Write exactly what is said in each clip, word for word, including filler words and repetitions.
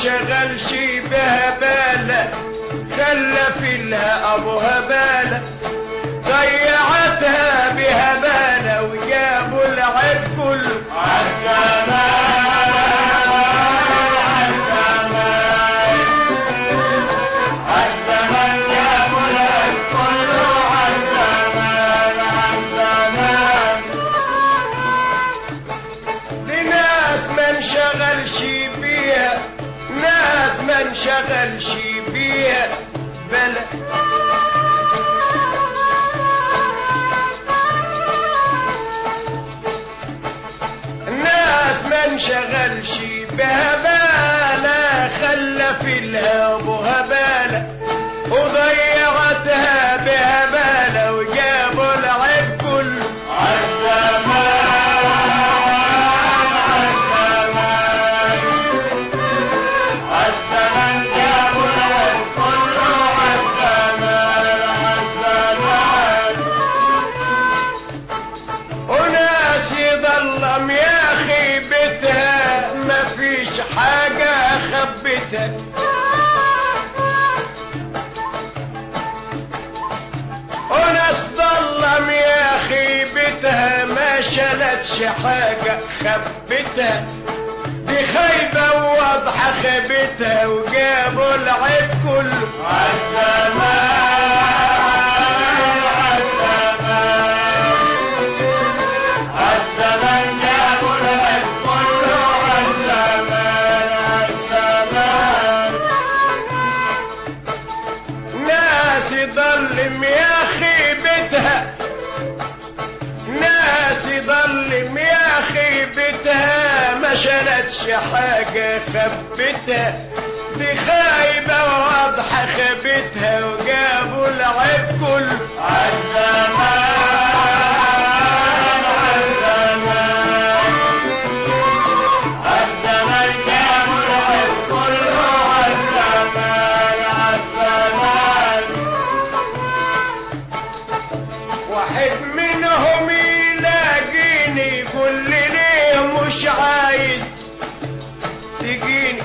انشغلش بها باله خلى في لها ابوها باله ضيعتها بهباله وجابوا العيب كله عالجمال عالجمال عالجمال جابوا العيب كله عالجمال عالجمال لناس ما انشغلش بيها ناس ما انشغلش بيها بلا انشغلش بها باله خلى في لها ابوها باله وضيعتها بها باله وجابوا العيب كله عالجمال عالجمال عالجمال جابوا العيب كله عالجمال عالجمال وناس يضلم يا مفيش حاجة خبتها وناس ضلم يا خيبتها ما شالتش حاجة خبتها دي خايبة وواضحة خيبتها وجابوا العيب كله عالجمال عالجمال عالجمال جابوا العيب كله عالجمال عالجمال ناس يضلم يا خيبتها ناس يضلم يا خيبتها ما شالتش حاجة خبتها دي خايبة وواضحة خبتها وجابوا العيب كله عالجمال عالجمال عالجمال جابوا العيب كله عالجمال عالجمال واحد منهم يلاقيني يقول لي ليه مش عايز تجيني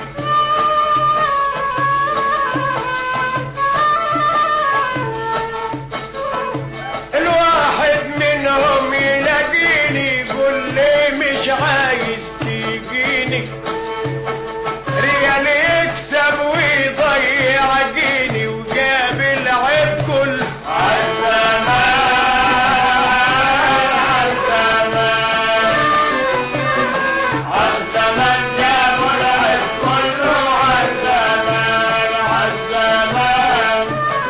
الواحد منهم يلاقيني يقول لي مش عايز تجيني ريال يكسب ويضيع جيني وجاب العيب كله عالجمال عالجمال جابوا العيب كله عالجمال عالجمال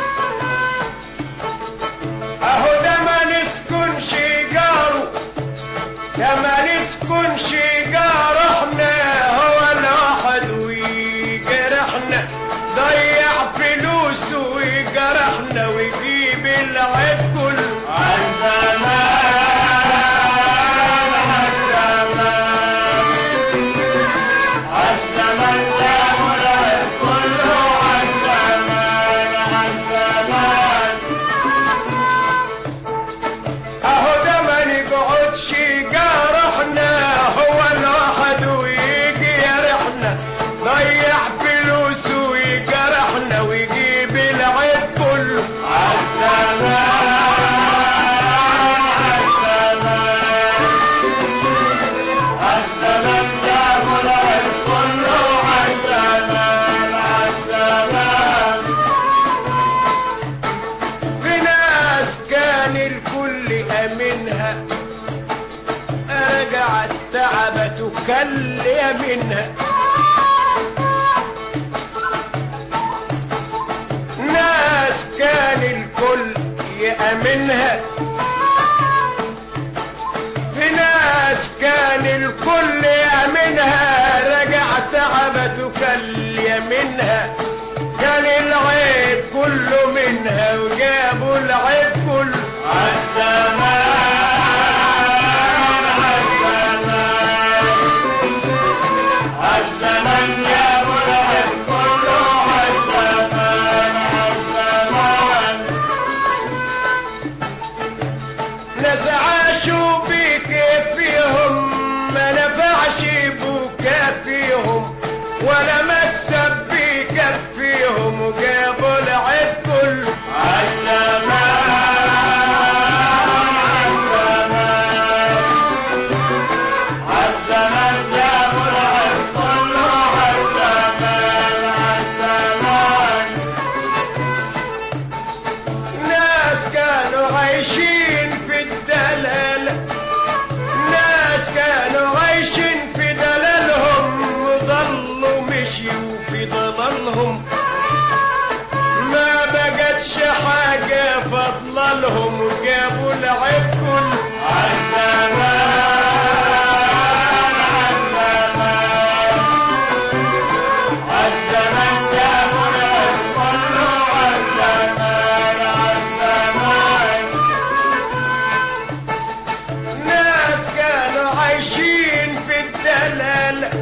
اهو ده ما نسكنش جاره ده ما نسكنش جاره احنا هو الواحد ويجرحنا ضيع فلوسه ويجرحنا ويجيب العيب كله عالجمال عالجمال جابوا العيب كله عالجمال عالجمال اهو ده ما نقعدش جرحنا هو الواحد ويجي يرحنا ضيع فلوسه ويجرحنا ويجيب العيب كله عالجمال عالجمال عالجمال جابوا العيب كله عالجمال عالجمال في ناس كان الكل امنها رجعت تعبت وكل منها ناس كان الكل يأمنها في ناس كان الكل يأمنها رجعت تعبت وكل منها كان العيب كله منها وجابوا العيب كله عالجمال عالجمال جابوا العيب كله عالجمال عالجمال ناس عاشوا بكيفهم ما نفعش بكافيهم ولا مات عايشين في الدلال،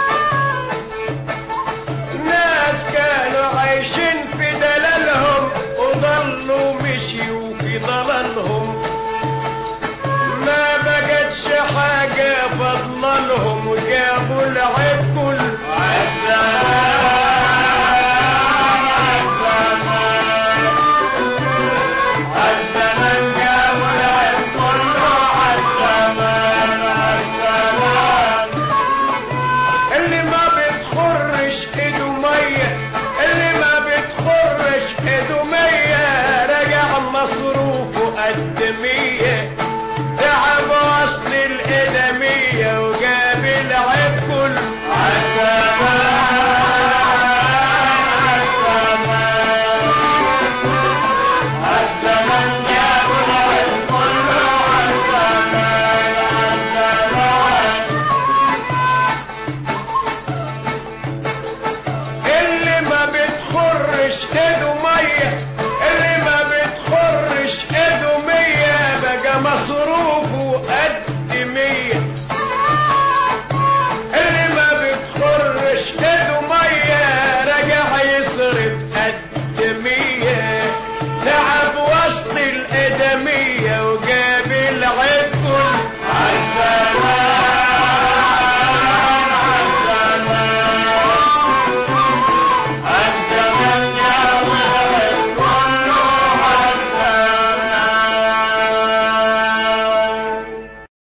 ناس كانوا عايشين في دلالهم وضلوا مشيوا في ضلالهم، ما بقتش حاجة فضلهم وجابوا العيب كله